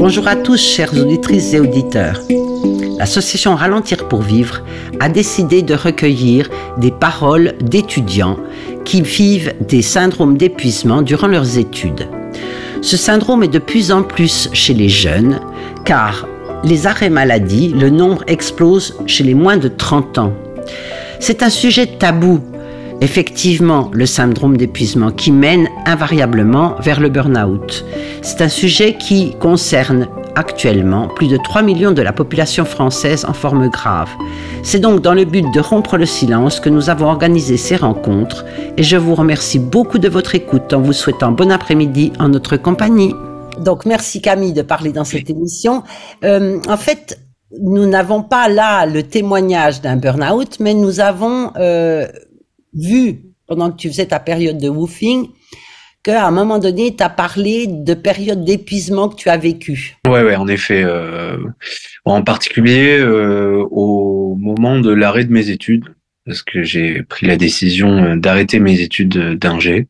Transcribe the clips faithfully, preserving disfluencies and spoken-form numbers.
Bonjour à tous, chères auditrices et auditeurs. L'association Ralentir pour vivre a décidé de recueillir des paroles d'étudiants qui vivent des syndromes d'épuisement durant leurs études. Ce syndrome est de plus en plus chez les jeunes, car les arrêts maladie, le nombre explose chez les moins de trente ans. C'est un sujet tabou, effectivement, le syndrome d'épuisement qui mène invariablement vers le burn-out. C'est un sujet qui concerne actuellement plus de trois millions de la population française en forme grave. C'est donc dans le but de rompre le silence que nous avons organisé ces rencontres et je vous remercie beaucoup de votre écoute en vous souhaitant bon après-midi en notre compagnie. Donc merci Camille de parler dans cette émission. Euh, en fait, nous n'avons pas là le témoignage d'un burn-out, mais nous avons euh, vu, pendant que tu faisais ta période de woofing, qu'à un moment donné, tu as parlé de période d'épuisement que tu as vécue. Ouais, ouais, en effet. Euh, en particulier euh, au moment de l'arrêt de mes études, parce que j'ai pris la décision d'arrêter mes études d'ingé.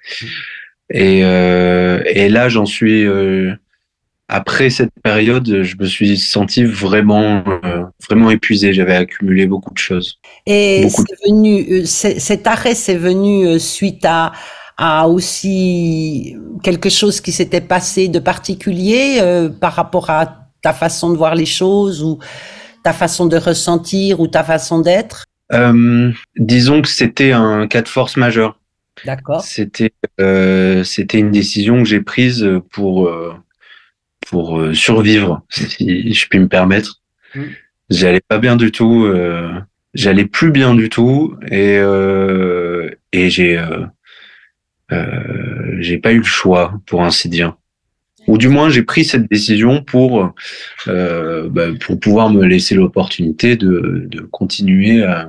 Et, euh, et là, j'en suis... Euh, après cette période, je me suis senti vraiment, euh, vraiment épuisé. J'avais accumulé beaucoup de choses. Et Beaucoup c'est venu, c'est, cet arrêt, c'est venu suite à... à aussi quelque chose qui s'était passé de particulier euh, par rapport à ta façon de voir les choses ou ta façon de ressentir ou ta façon d'être? Euh, disons que c'était un cas de force majeure. D'accord. C'était euh, c'était une décision que j'ai prise pour euh, pour euh, survivre, si je puis me permettre. Mmh. J'allais pas bien du tout, euh, j'allais plus bien du tout et euh, et j'ai euh, euh, j'ai pas eu le choix, pour ainsi dire. Ou du moins j'ai pris cette décision pour euh, bah, pour pouvoir me laisser l'opportunité de de continuer à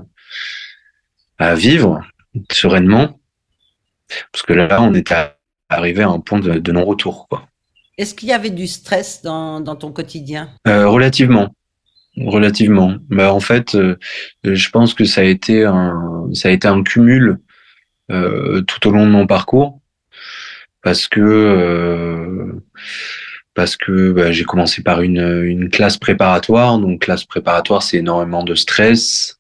à vivre sereinement, parce que là on était arrivé à un point de, de non-retour, quoi. Est-ce qu'il y avait du stress dans, dans ton quotidien? Euh, relativement, relativement. Bah en fait, euh, je pense que ça a été un ça a été un cumul euh, tout au long de mon parcours, parce que euh, parce que bah, j'ai commencé par une une classe préparatoire. Donc classe préparatoire, c'est énormément de stress.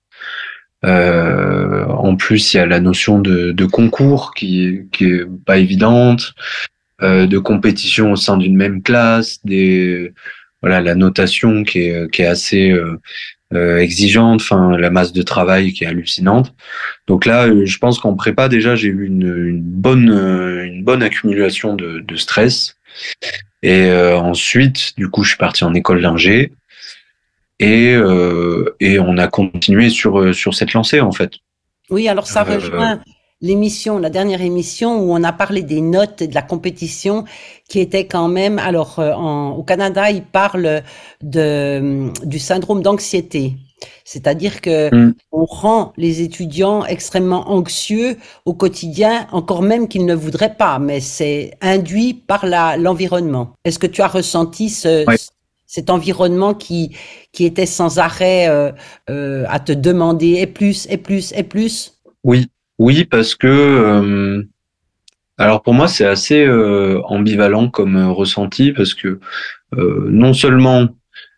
Euh, en plus, il y a la notion de, de concours qui, qui est pas évidente, euh, de compétition au sein d'une même classe, des voilà la notation qui est qui est assez euh, euh, exigeante, enfin la masse de travail qui est hallucinante. Donc là, euh, je pense qu'en prépa déjà j'ai eu une, une bonne euh, une bonne accumulation de, de stress. Et euh, ensuite, du coup, je suis parti en école d'ingé. Et, euh, et on a continué sur, sur cette lancée, en fait. Oui, alors ça Euh, rejoint l'émission, la dernière émission où on a parlé des notes et de la compétition qui était quand même, alors euh, en, au Canada, ils parlent de, du syndrome d'anxiété. C'est-à-dire que mm, on rend les étudiants extrêmement anxieux au quotidien, encore même qu'ils ne voudraient pas, mais c'est induit par la, l'environnement. Est-ce que tu as ressenti ce, ouais. cet environnement qui, qui était sans arrêt euh, euh, à te demander et plus, et plus, et plus? Oui, oui, parce que euh, alors pour moi c'est assez euh, ambivalent comme euh, ressenti, parce que euh, non seulement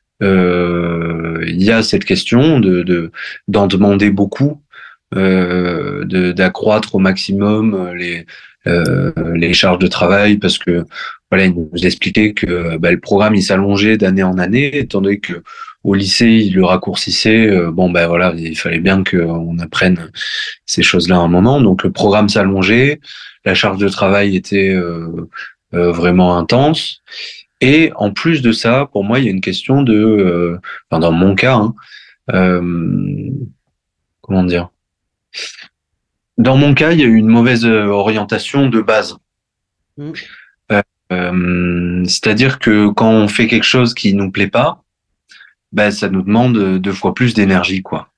euh, il y a cette question de, de d'en demander beaucoup, euh, de d'accroître au maximum euh, les euh, les charges de travail, parce que voilà, il nous expliquait que bah, le programme il s'allongeait d'année en année, étant donné que au lycée il le raccourcissait. Euh, bon ben voilà, il fallait bien qu'on apprenne ces choses-là à un moment. Donc le programme s'allongeait, la charge de travail était euh, euh, vraiment intense. Et en plus de ça, pour moi, il y a une question de, euh, enfin dans mon cas, hein, euh, comment dire. Dans mon cas, il y a eu une mauvaise euh, orientation de base. Mm. Euh, euh, c'est-à-dire que quand on fait quelque chose qui nous plaît pas, ben ça nous demande deux fois plus d'énergie, quoi.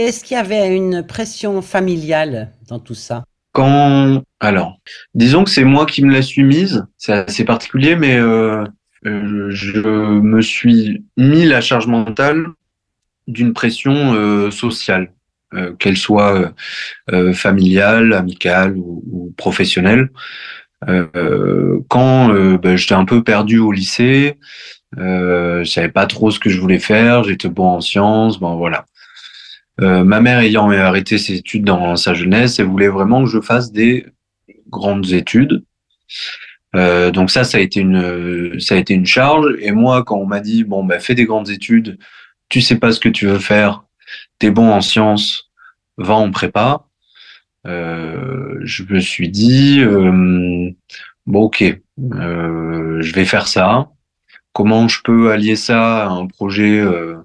est-ce qu'il y avait une pression familiale dans tout ça? Quand, alors, disons que c'est moi qui me la suis mise, c'est assez particulier, mais euh, euh, je me suis mis la charge mentale d'une pression euh, sociale, euh, qu'elle soit euh, euh, familiale, amicale ou, ou professionnelle. Euh, quand euh, ben, j'étais un peu perdu au lycée, euh, je savais pas trop ce que je voulais faire, j'étais bon en sciences, bon voilà. Euh, ma mère ayant arrêté ses études dans sa jeunesse, elle voulait vraiment que je fasse des grandes études. Euh, donc ça, ça a été une, ça a été une charge. Et moi, quand on m'a dit bon, bah fais des grandes études, tu sais pas ce que tu veux faire, t'es bon en sciences, va en prépa. Euh, je me suis dit euh, bon, ok, euh, je vais faire ça. Comment je peux allier ça à un projet euh,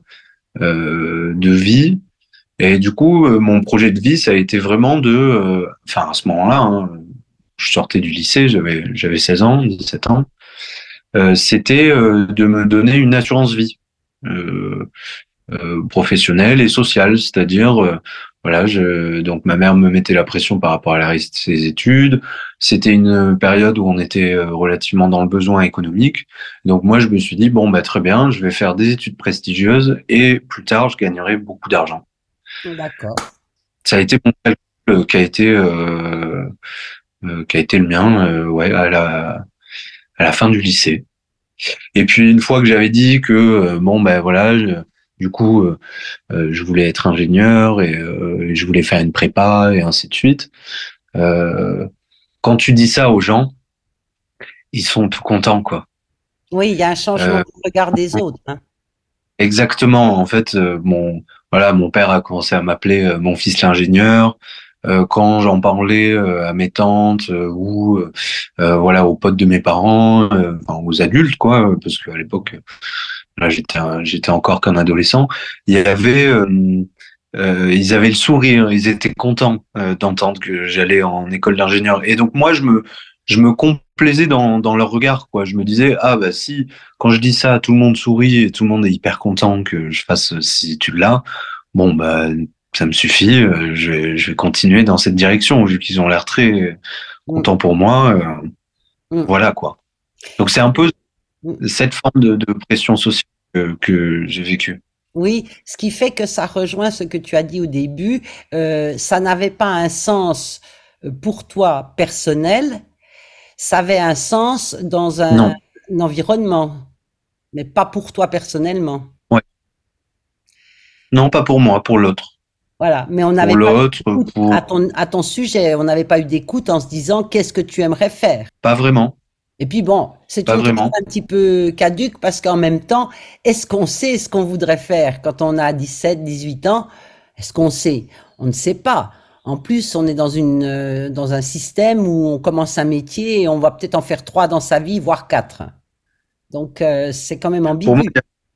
euh, de vie? Et du coup, euh, mon projet de vie, ça a été vraiment de, euh, enfin à ce moment-là, hein, je sortais du lycée, j'avais j'avais seize ans, dix-sept ans. Euh, c'était euh, de me donner une assurance vie euh, euh, professionnelle et sociale, c'est-à-dire euh, voilà, je, donc ma mère me mettait la pression par rapport à la réussite de ses études. C'était une période où on était euh, relativement dans le besoin économique. Donc moi, je me suis dit bon bah très bien, je vais faire des études prestigieuses et plus tard, je gagnerai beaucoup d'argent. D'accord. Ça a été mon calcul euh, qui a été euh, euh, qui a été le mien, euh, ouais, à la à la fin du lycée. Et puis une fois que j'avais dit que euh, bon ben voilà, je- du coup euh, euh, je voulais être ingénieur et, euh, et je voulais faire une prépa et ainsi de suite. Euh, Quand tu dis ça aux gens, ils sont tout contents quoi. Oui, il y a un changement Euh, de regard des autres, hein. Exactement. En fait, euh, mon voilà, mon père a commencé à m'appeler euh, mon fils l'ingénieur. Euh, quand j'en parlais euh, à mes tantes euh, ou euh, euh, voilà aux potes de mes parents, euh, enfin, aux adultes quoi, parce qu'à l'époque, là j'étais un- j'étais encore qu'un adolescent. Il y avait euh, euh, ils avaient le sourire, ils étaient contents euh, d'entendre que j'allais en école d'ingénieur. Et donc moi je me je me complaisais dans dans leur regard quoi. Je me disais ah bah si quand je dis ça tout le monde sourit et tout le monde est hyper content que je fasse ces études-là, bon bah ça me suffit. euh, Je vais je vais continuer dans cette direction vu qu'ils ont l'air très Mm, contents pour moi. euh, mm, Voilà quoi. Donc c'est un peu mm. cette forme de, de pression sociale que, que j'ai vécue. Oui, ce qui fait que ça rejoint ce que tu as dit au début, euh, ça n'avait pas un sens euh, pour toi personnel, ça avait un sens dans un, Non, un environnement, mais pas pour toi personnellement. ouais, non pas pour moi, pour l'autre, Voilà, mais on pour n'avait pas eu l'autre, d'écoute à pour ton, à ton sujet, on n'avait pas eu d'écoute en se disant qu'est-ce que tu aimerais faire. pas vraiment, Et puis bon, c'est pas une question vraiment. un petit peu caduque parce qu'en même temps, est-ce qu'on sait ce qu'on voudrait faire quand on a dix-sept, dix-huit ans? Est-ce qu'on sait? On ne sait pas. En plus, on est dans une, euh, dans un système où on commence un métier et on va peut-être en faire trois dans sa vie, voire quatre. Donc, euh, c'est quand même Pour moi, ambigu.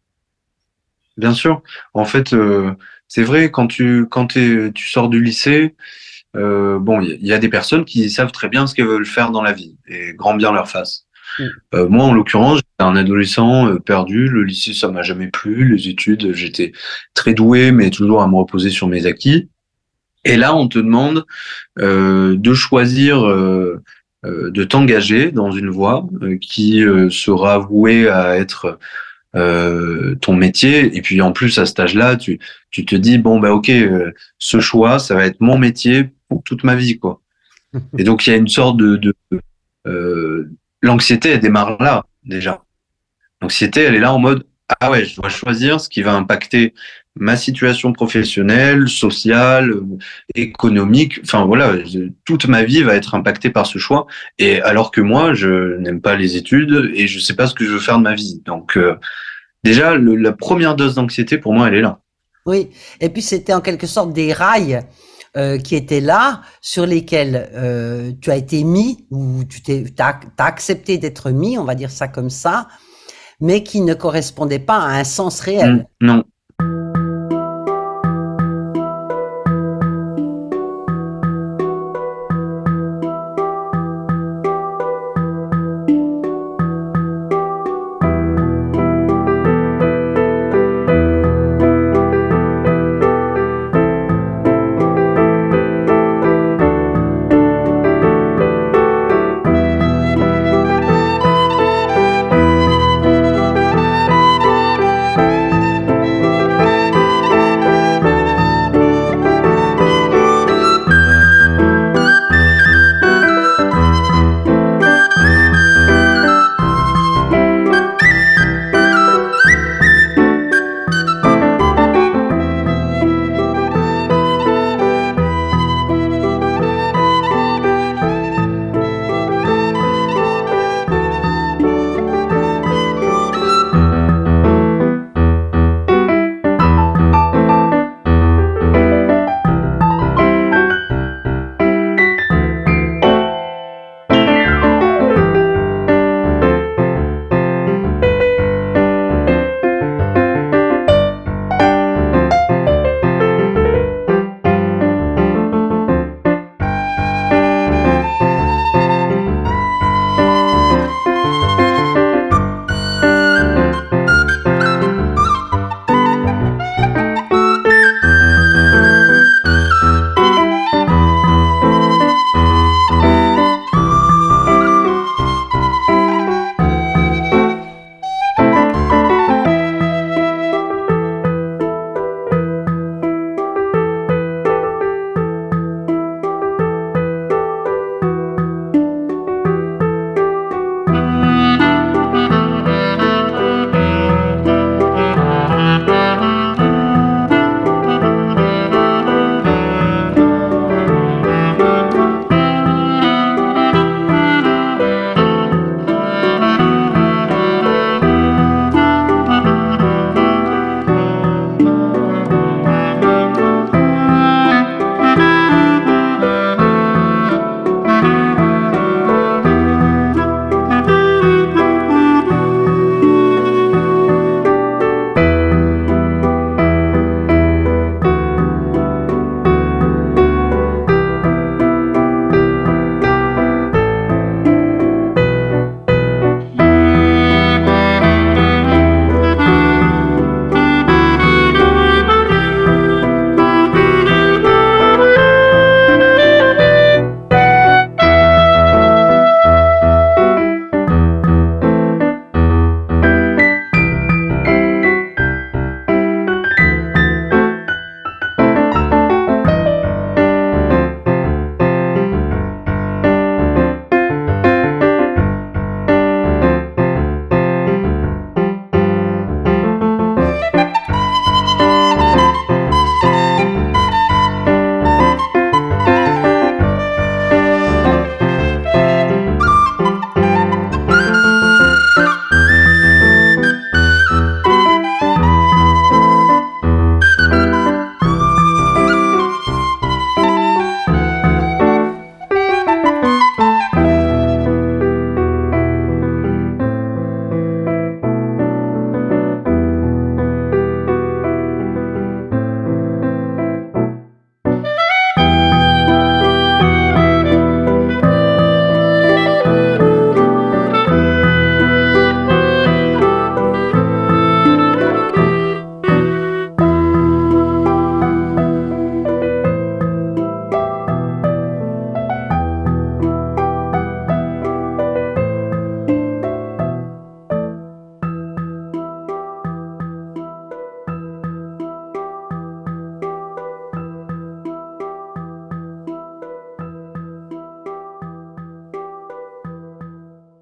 bien sûr. En fait, euh, c'est vrai quand tu quand t'es, tu sors du lycée, euh, bon, il y, a il y a des personnes qui savent très bien ce qu'elles veulent faire dans la vie et grand bien leur face. Mm. Euh, moi, en l'occurrence, j'étais un adolescent euh, perdu. Le lycée, ça m'a jamais plu. Les études, j'étais très doué, mais toujours à me reposer sur mes acquis. Et là, on te demande euh, de choisir, euh, euh, de t'engager dans une voie euh, qui euh, sera vouée à être euh, ton métier. Et puis en plus, à cet âge-là, tu, tu te dis, bon, bah ok, euh, ce choix, ça va être mon métier pour toute ma vie, quoi. Et donc, il y a une sorte de... de euh, l'anxiété, elle démarre là, déjà. L'anxiété, elle est là en mode, ah ouais, je dois choisir ce qui va impacter ma situation professionnelle, sociale, euh, économique. Enfin voilà, je- toute ma vie va être impactée par ce choix. Et alors que moi, je n'aime pas les études et je sais pas ce que je veux faire de ma vie. Donc euh, déjà, le- la première dose d'anxiété pour moi, elle est là. Oui, et puis c'était en quelque sorte des rails euh, qui étaient là, sur lesquels euh, tu as été mis, ou tu t'es, t'as, t'as accepté d'être mis, on va dire ça comme ça, mais qui ne correspondaient pas à un sens Hmm, réel. non.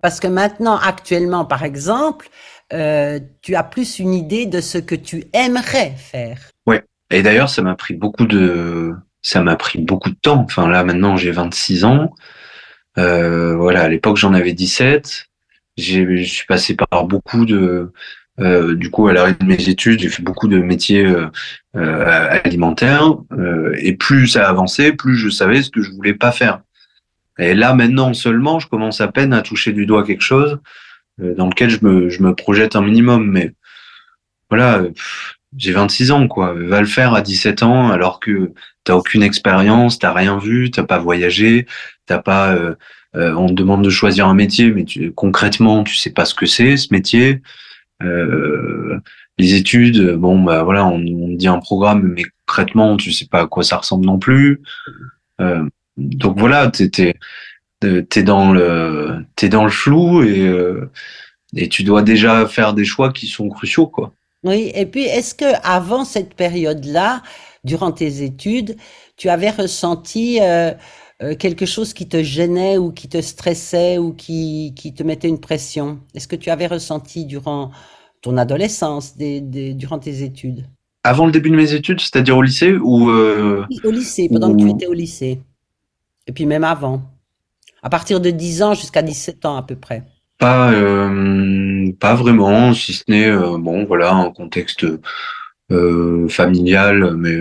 Parce que maintenant, actuellement, par exemple, euh, tu as plus une idée de ce que tu aimerais faire. Ouais. Et d'ailleurs, ça m'a pris beaucoup de, ça m'a pris beaucoup de temps. Enfin, là, maintenant, j'ai vingt-six ans. Euh, voilà, à l'époque, j'en avais dix-sept. J'ai, je suis passé par beaucoup de, euh, du coup, à l'arrêt de mes études, j'ai fait beaucoup de métiers euh, euh, alimentaires. Euh, et plus ça avançait, plus je savais ce que je voulais pas faire. Et là, maintenant seulement, je commence à peine à toucher du doigt quelque chose euh, dans lequel je me, je me projette un minimum. Mais voilà, euh, pff, j'ai vingt-six ans, quoi. Va le faire à dix-sept ans alors que t'as aucune expérience, t'as rien vu, t'as pas voyagé, t'as pas. Euh, euh, on te demande de choisir un métier, mais tu, concrètement, tu sais pas ce que c'est ce métier. Euh, les études, bon bah voilà, on, on dit un programme, mais concrètement, tu sais pas à quoi ça ressemble non plus. Euh, donc voilà, t'es t'es t'es dans le t'es dans le flou et euh, et tu dois déjà faire des choix qui sont cruciaux, quoi. Oui, et puis est-ce que avant cette période-là, durant tes études, tu avais ressenti euh, euh, quelque chose qui te gênait ou qui te stressait ou qui, qui te mettait une pression? Est-ce que tu avais ressenti durant ton adolescence, des, des- durant tes études? Avant le début de mes études, c'est-à-dire au lycée, ou euh, Oui, au lycée, pendant que tu ou étais au lycée, et puis même avant, à partir de dix ans jusqu'à dix-sept ans à peu près. pas euh, pas vraiment, si ce n'est euh, bon voilà un contexte euh, familial, mais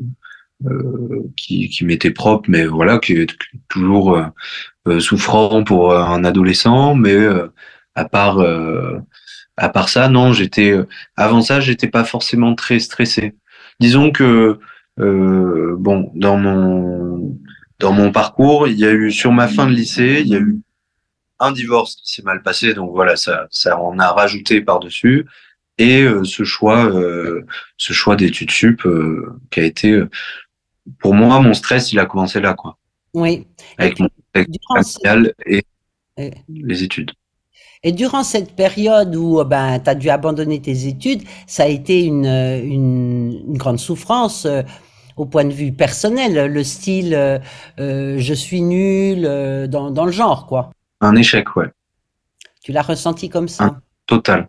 euh, qui qui m'était propre, mais voilà qui est toujours euh, euh, souffrant pour un adolescent, mais euh, à part euh, à part ça, non, j'étais euh, avant ça, j'étais pas forcément très stressé. Disons que euh, bon, dans mon dans mon parcours, il y a eu sur ma fin de lycée, il y a eu un divorce qui s'est mal passé, donc voilà, ça ça en a rajouté par-dessus et euh, ce choix euh, ce choix d'études sup euh, qui a été euh, pour moi mon stress, il a commencé là quoi, Oui. Et avec puis, mon contexte durant cette, familial et euh, les études. et durant cette période où euh, ben, tu as dû abandonner tes études, ça a été une, euh, une, une grande souffrance euh, au point de vue personnel, le style euh, euh, je suis nul euh, dans, dans le genre, quoi. Un échec, ouais, Tu l'as ressenti comme un ça. total.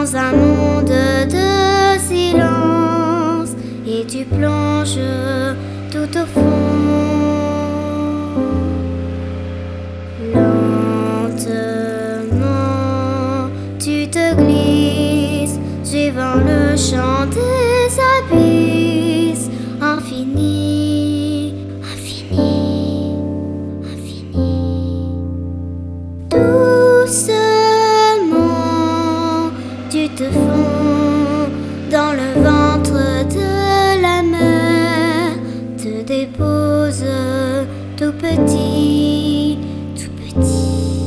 dans un monde de silence et tu plonges tout au fond. Lentement, tu te glisses, suivant le chant des abysses. Infini, infini, infini. Doucement, tu te fonds dans le ventre de la mer, te dépose tout petit, tout petit.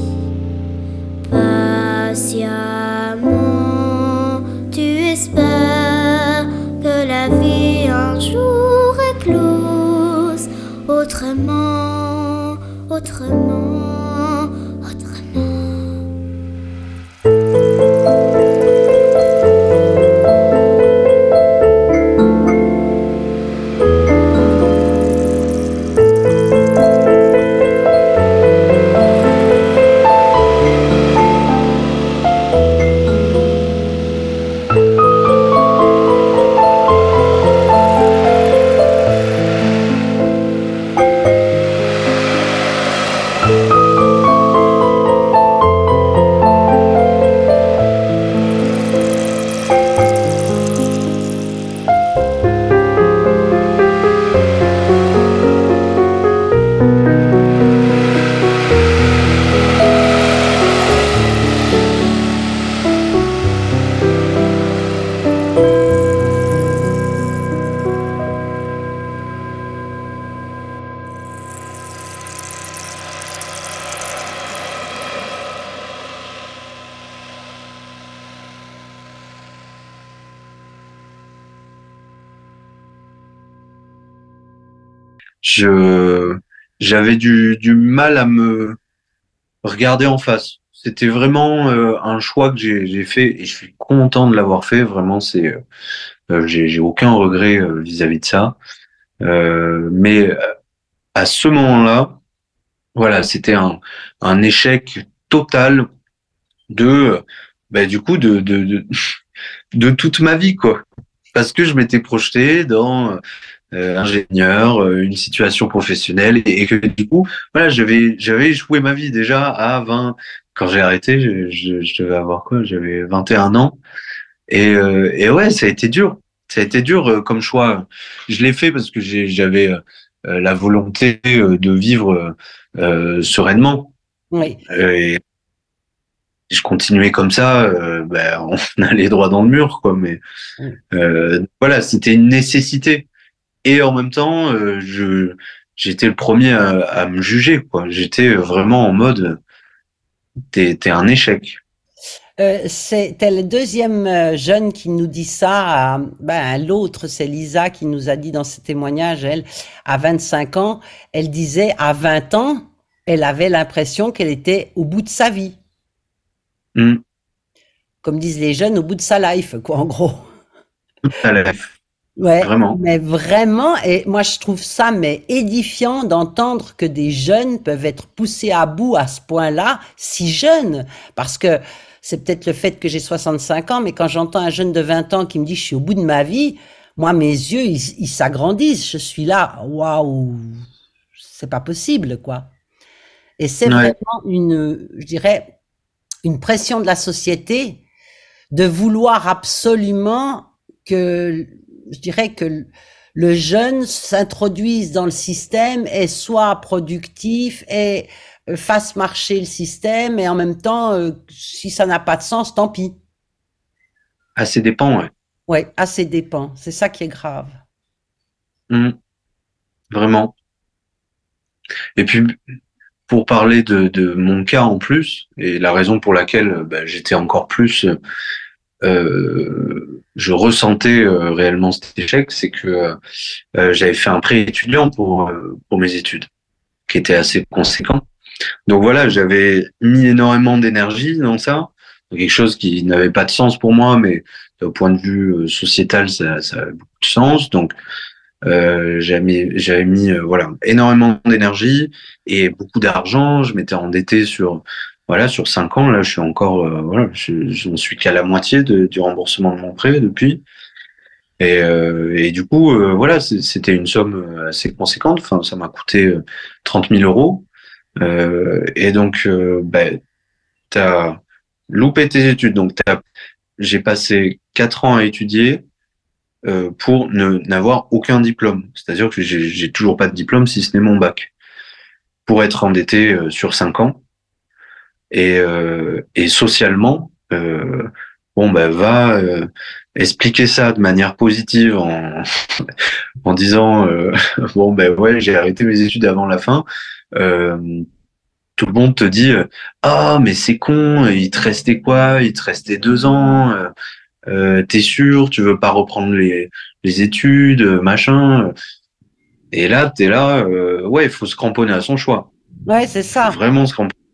Patiemment, tu espères que la vie un jour éclose. Autrement, autrement, autrement. Je, j'avais du, du mal à me regarder en face. C'était vraiment euh, un choix que j'ai, j'ai fait et je suis content de l'avoir fait. Vraiment, c'est, euh, j'ai, j'ai aucun regret euh, vis-à-vis de ça. Euh, mais à ce moment-là, voilà, c'était un, un échec total de, bah, du coup, de, de, de, de toute ma vie, quoi. Parce que je m'étais projeté dans euh, ingénieur, euh, une situation professionnelle et, et que du coup, voilà, j'avais, j'avais échoué ma vie déjà à vingt. Quand j'ai arrêté, je, je, je devais avoir quoi? J'avais vingt et un ans. Et, euh, et ouais, ça a été dur. Ça a été dur euh, comme choix. Je l'ai fait parce que j'ai, j'avais euh, la volonté euh, de vivre euh, sereinement. Oui. Et je continuais comme ça, euh, ben, on allait droit dans le mur, quoi. Mais euh, voilà, c'était une nécessité. Et en même temps, euh, je j'étais le premier à, à me juger, quoi. J'étais vraiment en mode, t'es t'es un échec. Euh, c'était le deuxième euh, jeune qui nous dit ça. à- ben, l'autre, c'est Lisa qui nous a dit dans ce témoignage, elle, à vingt-cinq ans, elle disait à vingt ans, elle avait l'impression qu'elle était au bout de sa vie. Mm. Comme disent les jeunes, au bout de sa life, quoi, en gros. À la- Ouais, Vraiment. mais vraiment, et moi je trouve ça mais édifiant d'entendre que des jeunes peuvent être poussés à bout à ce point-là, si jeunes, parce que c'est peut-être le fait que j'ai soixante-cinq ans, mais quand j'entends un jeune de vingt ans qui me dit je suis au bout de ma vie, moi mes yeux ils ils s'agrandissent, je suis là, waouh, c'est pas possible quoi. Et c'est Ouais. vraiment une, je dirais, une pression de la société de vouloir absolument que, je dirais que le jeune s'introduise dans le système et soit productif et euh, fasse marcher le système et en même temps, euh, si ça n'a pas de sens, tant pis. À ses dépens, ouais. Ouais, à ses dépens. C'est ça qui est grave. Mm. Vraiment. Et puis, pour parler de, de mon cas en plus, et la raison pour laquelle bah, j'étais encore plus, euh, je ressentais euh, réellement cet échec, c'est que euh, j'avais fait un prêt étudiant pour euh, pour mes études, qui était assez conséquent. Donc voilà, j'avais mis énormément d'énergie dans ça, quelque chose qui n'avait pas de sens pour moi, mais au point de vue euh, sociétal, ça, ça avait beaucoup de sens. Donc euh, j'avais mis, j'avais mis euh, voilà énormément d'énergie et beaucoup d'argent. Je m'étais endetté sur voilà, sur cinq ans, là, je suis encore, euh, voilà, je, je ne suis qu'à la moitié de, du remboursement de mon prêt depuis. Et, euh, et du coup, euh, voilà, c'était une somme assez conséquente. Enfin, ça m'a coûté trente mille euros. Euh, et donc, euh, bah, t'as loupé tes études. Donc, t'as, j'ai passé quatre ans à étudier euh, pour ne n'avoir aucun diplôme. C'est-à-dire que j'ai, j'ai toujours pas de diplôme si ce n'est mon bac. Pour être endetté euh, sur cinq ans. Et, euh, et socialement, euh, bon, ben, va euh, expliquer ça de manière positive en, en disant, euh, bon, ben ouais, j'ai arrêté mes études avant la fin. Euh, Tout le monde te dit, euh, ah, mais c'est con, il te restait quoi? Il te restait deux ans. Euh, euh, t'es sûr, tu veux pas reprendre les, les études, machin. Et là, t'es là, euh, ouais, il faut se cramponner à son choix. Ouais, c'est Il faut ça. vraiment se cramponner.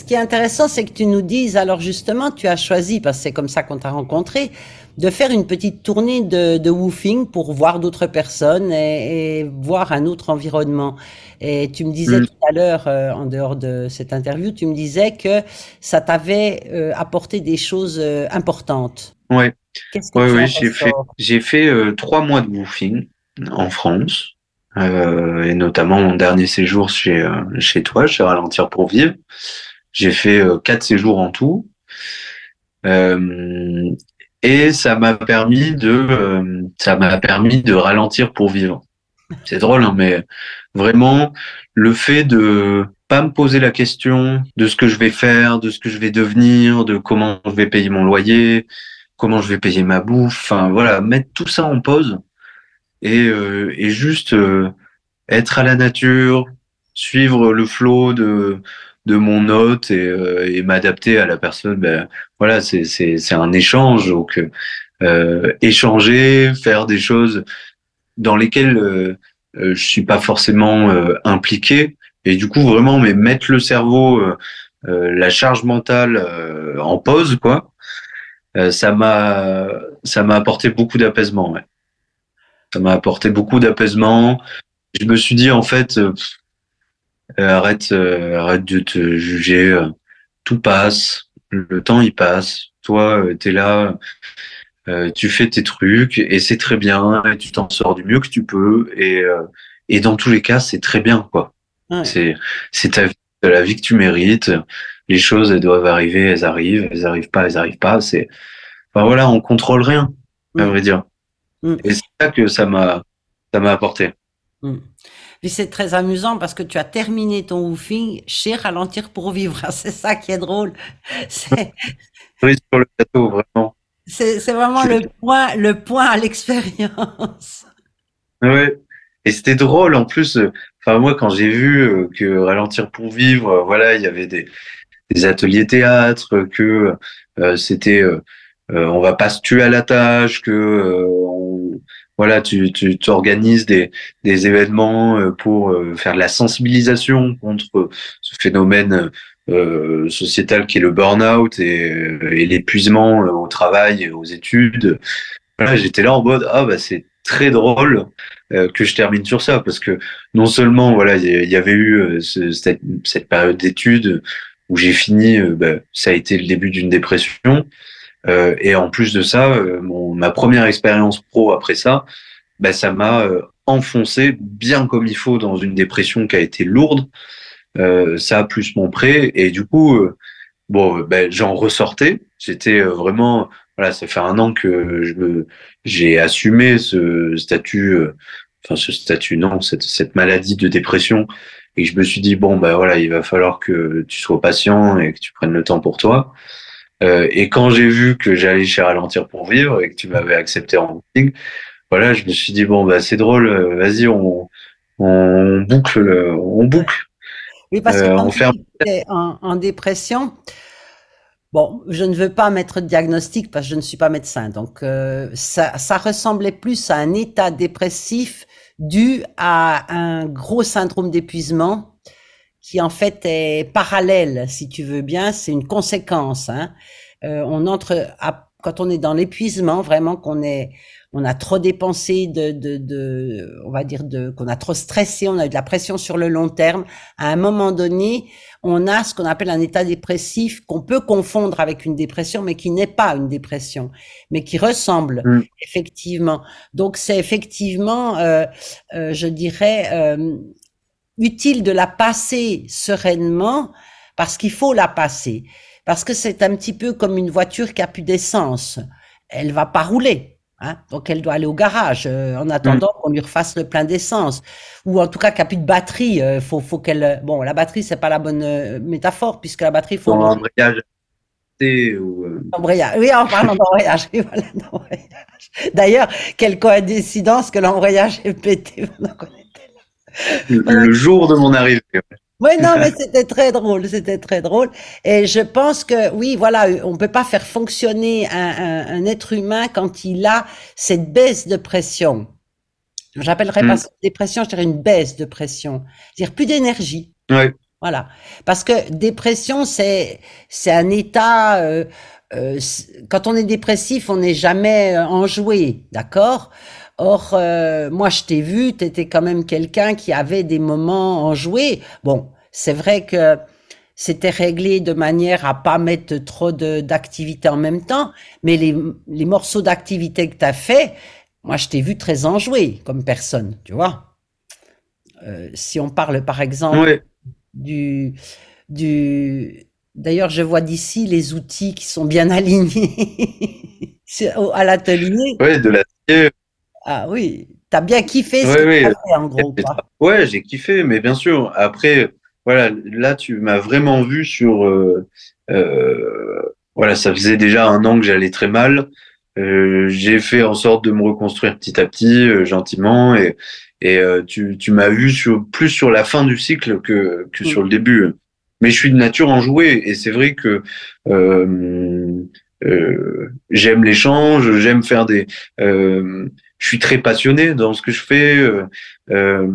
ce qui est intéressant, c'est que tu nous dises, alors justement, tu as choisi, parce que c'est comme ça qu'on t'a rencontré, de faire une petite tournée de, de woofing pour voir d'autres personnes et, et voir un autre environnement. Et tu me disais Mm. tout à l'heure, euh, en dehors de cette interview, tu me disais que ça t'avait euh, apporté des choses euh, importantes. Ouais, Qu'est-ce que ouais, tu ouais, en j'ai fait, ressors? j'ai fait euh, trois mois de woofing en France, euh, et notamment mon dernier séjour chez, euh, chez toi, chez Ralentir pour vivre. J'ai fait euh, quatre séjours en tout. Euh, et ça m'a permis de, euh, ça m'a permis de ralentir pour vivre. C'est drôle, hein, mais vraiment, le fait de pas me poser la question de ce que je vais faire, de ce que je vais devenir, de comment je vais payer mon loyer, comment je vais payer ma bouffe, enfin voilà, mettre tout ça en pause et, euh, et juste euh, être à la nature, suivre le flow de de mon hôte et, euh, et m'adapter à la personne. Ben voilà, c'est c'est c'est un échange, donc euh, échanger, faire des choses dans lesquelles euh, euh, je suis pas forcément euh, impliqué et du coup vraiment mais mettre le cerveau, euh, euh, la charge mentale euh, en pause quoi. Euh, ça m'a ça m'a apporté beaucoup d'apaisement. Ouais. Ça m'a apporté beaucoup d'apaisement. Je me suis dit en fait euh, Euh, arrête, euh, arrête de te juger. euh, Tout passe, le temps il passe. Toi, euh, t'es là, euh, tu fais tes trucs et c'est très bien. Et tu t'en sors du mieux que tu peux. Et euh, et dans tous les cas, c'est très bien, quoi. Ouais. C'est c'est ta vie, la vie que tu mérites. Les choses, elles doivent arriver, elles arrivent. Elles arrivent pas, elles arrivent pas. C'est, enfin voilà, on contrôle rien, à Mm, vrai dire. mm, Et c'est ça que ça m'a ça m'a apporté. mm. Puis c'est très amusant parce que tu as terminé ton woofing chez Ralentir pour vivre. C'est ça qui est drôle. C'est, Oui, sur le plateau, vraiment. c'est, c'est vraiment Je, le point, le point à l'expérience. Ouais. Et c'était drôle en plus. euh, Enfin moi quand j'ai vu euh, que Ralentir pour vivre, euh, voilà, il y avait des, des ateliers théâtre, que euh, c'était, euh, euh, on va pas se tuer à la tâche, que euh, on- voilà, tu tu t'organises des des événements euh, pour euh, faire de la sensibilisation contre ce phénomène euh, sociétal qui est le burn-out et, euh, et l'épuisement euh, au travail, et aux études. Voilà, j'étais là en mode ah bah c'est très drôle euh, que je termine sur ça parce que non seulement voilà il y, y avait eu euh, ce- cette, cette période d'études où j'ai fini euh, bah, ça a été le début d'une dépression euh, et en plus de ça euh, mon, ma première expérience pro après ça bah, ça m'a euh, enfoncé bien comme il faut dans une dépression qui a été lourde euh, ça plus mon prêt et du coup euh, bon, ben, j'en ressortais. J'étais euh, vraiment, voilà, ça fait un an que je me, j'ai assumé ce statut, euh, enfin ce statut, non, cette, cette maladie de dépression, et que je me suis dit bon, ben voilà, il va falloir que tu sois patient et que tu prennes le temps pour toi. Euh, et quand j'ai vu que j'allais chez Ralentir pour vivre et que tu m'avais accepté en meeting, voilà, je me suis dit bon, bah c'est drôle, euh, vas-y, on, on boucle, le- on Ouais. boucle, Oui, parce que euh, quand on tu ferme. dis que tu es en, en dépression, bon, je ne veux pas mettre de diagnostic parce que je ne suis pas médecin. Donc, euh, ça, ça ressemblait plus à un état dépressif dû à un gros syndrome d'épuisement qui en fait est parallèle, si tu veux bien, c'est une conséquence. Hein. Euh, on entre à, quand on est dans l'épuisement, vraiment qu'on est, on a trop dépensé de, de, de, on va dire de, qu'on a trop stressé, on a eu de la pression sur le long terme. À un moment donné, on a ce qu'on appelle un état dépressif qu'on peut confondre avec une dépression, mais qui n'est pas une dépression, mais qui ressemble Mm. effectivement. Donc c'est effectivement, euh, euh, je dirais. Euh, utile de la passer sereinement parce qu'il faut la passer. Parce que c'est un petit peu comme une voiture qui a plus d'essence. Elle va pas rouler. Hein, donc elle doit aller au garage euh, en Mm. attendant qu'on lui refasse le plein d'essence. Ou en tout cas qu'il n'y a plus de batterie. Euh, faut, faut qu'elle. Bon, la batterie, c'est pas la bonne euh, métaphore puisque la batterie, il faut Dans l'embrayer. l'embrayage, ou, euh, Oui, en parlant d'embrayage. Oui, voilà, d'embrayage. D'ailleurs, quelle coïncidence que l'embrayage est pété pendant qu'on était là. Pendant le jour de mon arrivée. Oui, non, mais c'était très drôle, c'était très drôle. Et je pense que, oui, voilà, on peut pas faire fonctionner un, un, un être humain quand il a cette baisse de pression. J'appellerais pas Mm. ça une dépression, je dirais une baisse de pression. C'est-à-dire plus d'énergie. Ouais. Voilà. Parce que dépression, c'est c'est un état. Euh, euh, c'est- quand on est dépressif, on n'est jamais euh, enjoué, d'accord? Or, euh, moi, je t'ai vu, tu étais quand même quelqu'un qui avait des moments enjoués. Bon, c'est vrai que c'était réglé de manière à pas mettre trop de d'activités en même temps, mais les, les morceaux d'activité que tu as fait, moi, je t'ai vu très enjoué comme personne, tu vois. Euh, si on parle, par exemple, Ouais, du, du... D'ailleurs, je vois d'ici les outils qui sont bien alignés sur- au- à l'atelier. ouais, de la Ah oui, t'as bien kiffé ce que ouais, tu as ouais, fait en gros, j'ai quoi. tra- ouais, j'ai kiffé, mais bien sûr. Après, voilà, là, tu m'as vraiment vu sur, euh, euh, voilà, ça faisait déjà un an que j'allais très mal. Euh, j'ai fait en sorte de me reconstruire petit à petit, euh, gentiment, et, et euh, tu, tu m'as vu sur, plus sur la fin du cycle que, que sur le Mm, début. Mais je suis de nature enjouée, et c'est vrai que euh, euh, j'aime l'échange, j'aime faire des, euh, je suis très passionné dans ce que je fais. Euh, euh,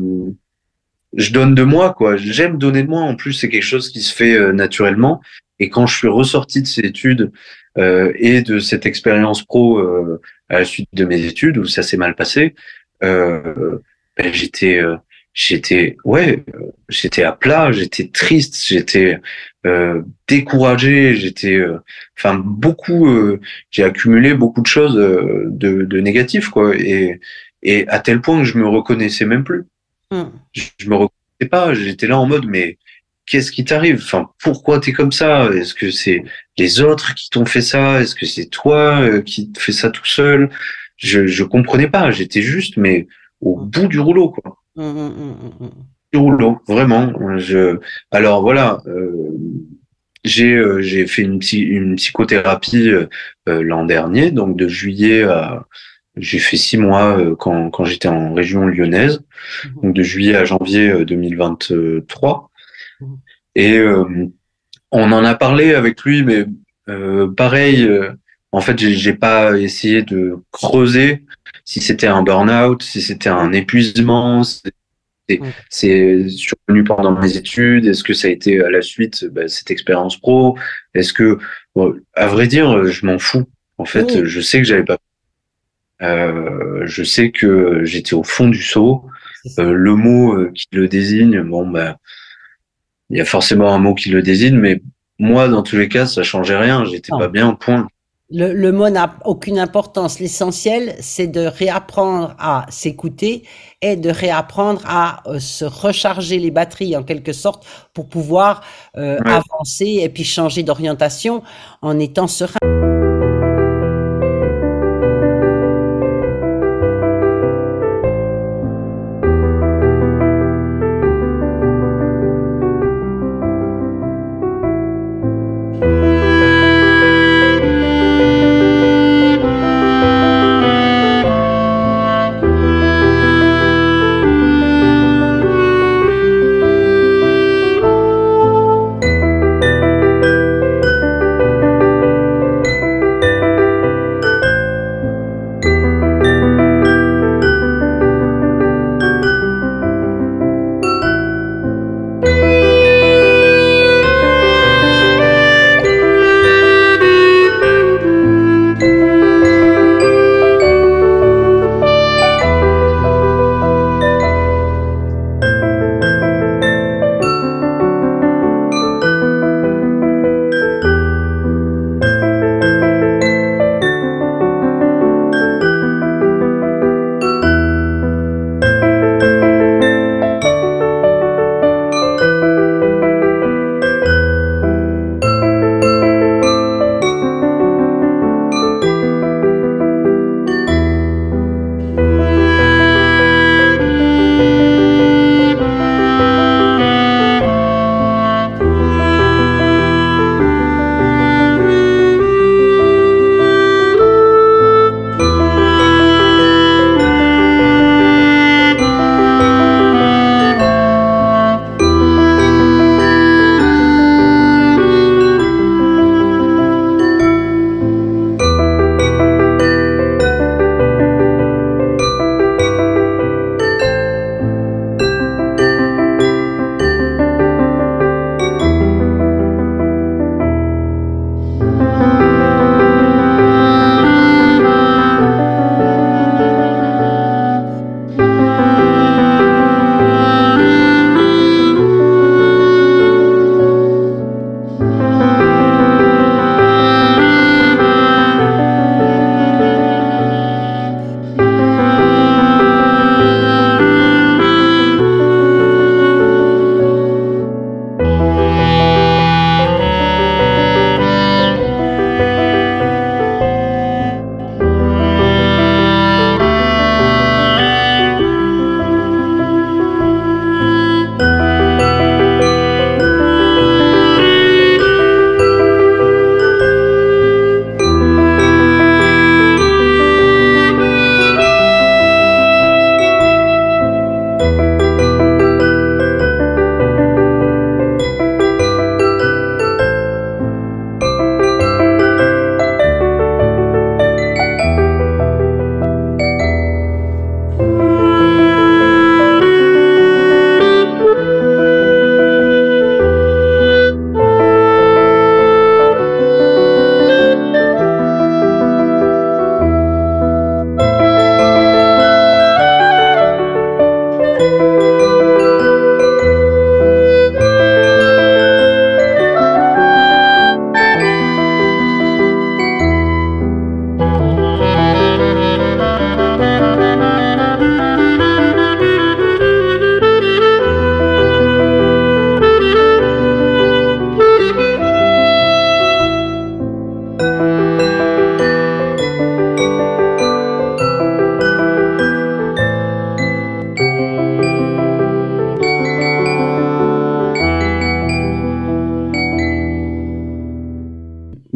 je donne de moi, quoi. J'aime donner de moi. En plus, c'est quelque chose qui se fait euh, naturellement. Et quand je suis ressorti de ces études euh, et de cette expérience pro euh, à la suite de mes études où ça s'est mal passé, euh, ben, j'étais, euh, j'étais, ouais, euh, j'étais à plat, j'étais triste, j'étais euh, découragé, j'étais, euh, enfin beaucoup, euh, j'ai accumulé beaucoup de choses euh, de, de négatifs, quoi. Et et à tel point que je me reconnaissais même plus. mm. Je, je me reconnaissais pas. J'étais là en mode, mais qu'est-ce qui t'arrive? Enfin, pourquoi t'es comme ça? Est-ce que c'est les autres qui t'ont fait ça? Est-ce que c'est toi euh, qui te fais ça tout seul? Je, je comprenais pas. J'étais juste, mais au Mm, bout du rouleau, quoi. mm, mm, mm, mm, mm. Du rouleau, vraiment. Je, alors voilà, euh, j'ai euh, j'ai fait une, psy- une psychothérapie euh, euh, l'an dernier, donc de juillet à j'ai fait six mois euh, quand quand j'étais en région lyonnaise, Mhm, donc de juillet à janvier euh, deux mille vingt-trois. mhm. Et euh, on en a parlé avec lui, mais euh, pareil, euh, en fait, j'ai j'ai pas essayé de creuser si c'était un burn-out, si c'était un épuisement, si c'est Mm. c'est survenu pendant mes études, est-ce que ça a été à la suite, bah, cette expérience pro, est-ce que, bon, à vrai dire, je m'en fous. En fait, Oui, je sais que j'avais pas, euh, je sais que j'étais au fond du seau. c'est Euh, ça. le mot euh, qui le désigne, bon, bah, il y a forcément un mot qui le désigne, mais moi, dans tous les cas, ça changeait rien. J'étais pas Non. bien, point. Le, le mot n'a aucune importance. L'essentiel, c'est de réapprendre à s'écouter et de réapprendre à euh, se recharger les batteries en quelque sorte pour pouvoir euh, Ouais. avancer et puis changer d'orientation en étant serein.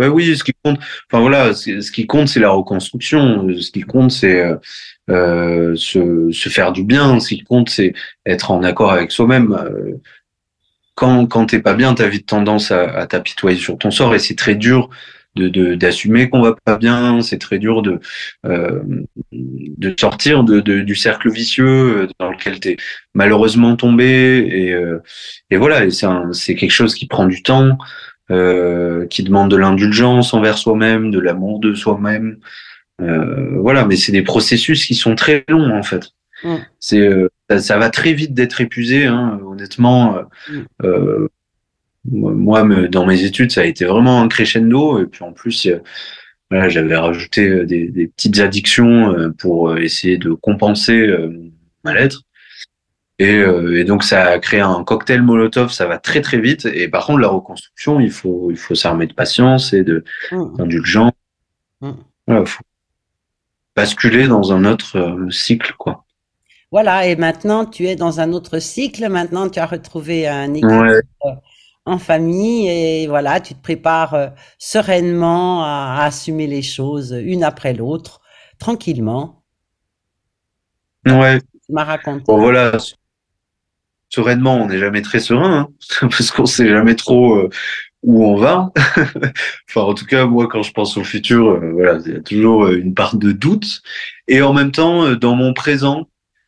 Bah oui, ce qui compte, enfin voilà, ce ce qui compte, c'est la reconstruction. Ce qui compte, c'est euh, euh, se, se faire du bien. Ce qui compte, c'est être en accord avec soi-même. Euh, Quand quand t'es pas bien, t'as vite tendance à, à t'apitoyer sur ton sort, et c'est très dur de de- d'assumer qu'on va pas bien. C'est très dur de euh, de sortir de, de du cercle vicieux dans lequel t'es malheureusement tombé. Et euh, et voilà, et c'est un- c'est quelque chose qui prend du temps, euh, qui demande de l'indulgence envers soi-même, de l'amour de soi-même. Euh, voilà, mais c'est des processus qui sont très longs en fait. Mm, C'est euh, ça, ça va très vite d'être épuisé, hein, honnêtement. Euh, mm. euh, moi, me- dans mes études, ça a été vraiment un crescendo. Et puis en plus, euh, voilà, j'avais rajouté euh, des, des petites addictions euh, pour euh, essayer de compenser euh, mon Mm, mal-être. Et, euh, et donc ça a créé un cocktail Molotov. Ça va très très vite. Et par contre, la reconstruction, il faut il faut s'armer de patience et de mm, d'indulgence. mm. Voilà, faut basculer dans un autre euh, cycle, quoi. Voilà, et maintenant tu es dans un autre cycle, maintenant tu as retrouvé un équilibre Ouais, en famille et voilà, tu te prépares euh, sereinement à, à assumer les choses une après l'autre, tranquillement, d'après ouais. ce que tu m'as Bon raconté. voilà, sereinement, on n'est jamais très serein, hein, parce qu'on sait jamais trop euh, où on va. Enfin, en tout cas, moi, quand je pense au futur, euh, voilà, il y a toujours euh, une part de doute. Et en même temps, euh, dans mon présent,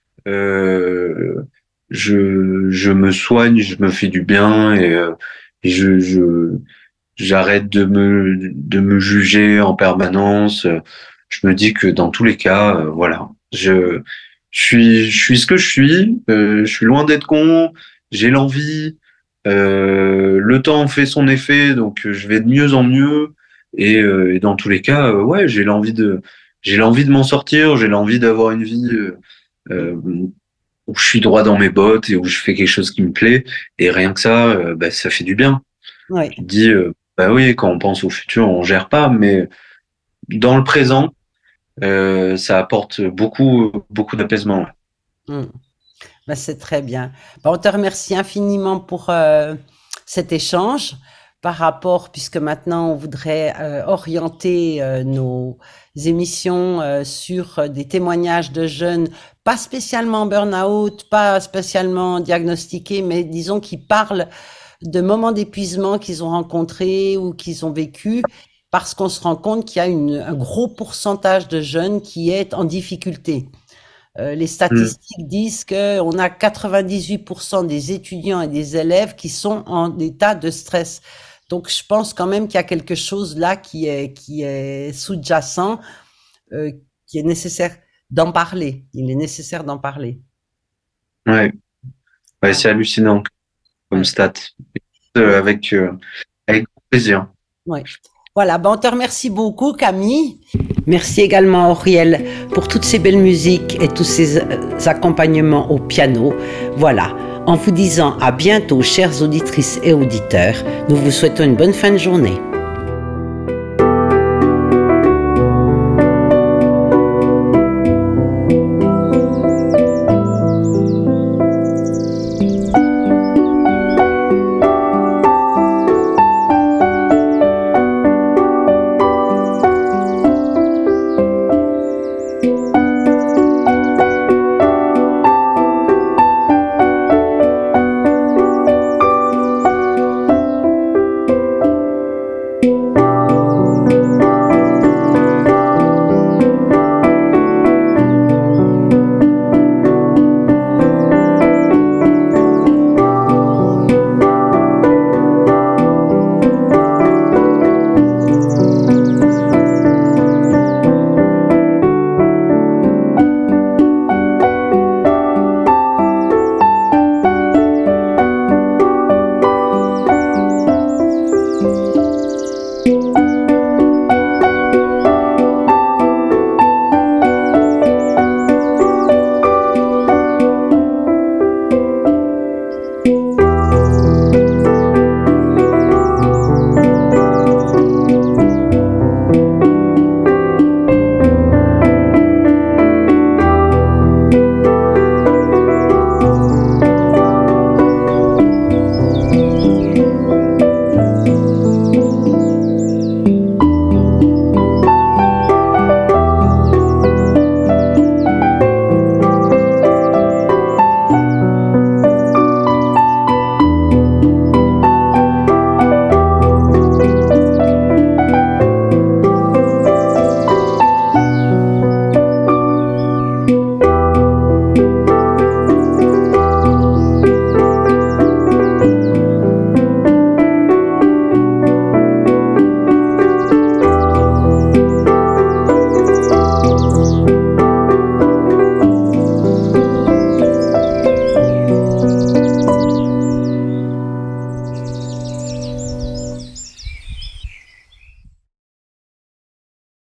euh, je, je me soigne, je me fais du bien, et, euh, et je, je, j'arrête de me, de me juger en permanence. Je me dis que dans tous les cas, euh, voilà, je, je suis, je suis ce que je suis. Euh, je suis loin d'être con. J'ai l'envie. Euh, le temps fait son effet, donc euh, je vais de mieux en mieux. Et, euh, et dans tous les cas, euh, ouais, j'ai l'envie de, j'ai l'envie de m'en sortir. J'ai l'envie d'avoir une vie euh, euh, où je suis droit dans mes bottes et où je fais quelque chose qui me plaît. Et rien que ça, euh, bah, ça fait du bien. Oui. Tu te dis, euh, bah oui, quand on pense au futur, on gère pas, mais dans le présent, euh, ça apporte beaucoup, beaucoup d'apaisement. Mm. Ben, c'est très bien. Ben, on te remercie infiniment pour euh, cet échange par rapport, puisque maintenant on voudrait euh, orienter euh, nos émissions euh, sur euh, des témoignages de jeunes, pas spécialement burn-out, pas spécialement diagnostiqués, mais disons qui parlent de moments d'épuisement qu'ils ont rencontrés ou qu'ils ont vécu, parce qu'on se rend compte qu'il y a une, un gros pourcentage de jeunes qui est en difficulté. Euh, les Mm. statistiques disent qu'on a quatre-vingt-dix-huit pour cent des étudiants et des élèves qui sont en état de stress. Donc, je pense quand même qu'il y a quelque chose là qui est, qui est sous-jacent, euh, qui est nécessaire d'en parler. Il est nécessaire d'en parler. Ouais, ouais, Voilà. c'est hallucinant comme Ouais. stat. Euh, Ouais. avec, euh, avec grand plaisir. Ouais. Voilà, ben on te remercie beaucoup, Camille. Merci également, Auriel, pour toutes ces belles musiques et tous ces euh, accompagnements au piano. Voilà, en vous disant à bientôt, chères auditrices et auditeurs, nous vous souhaitons une bonne fin de journée.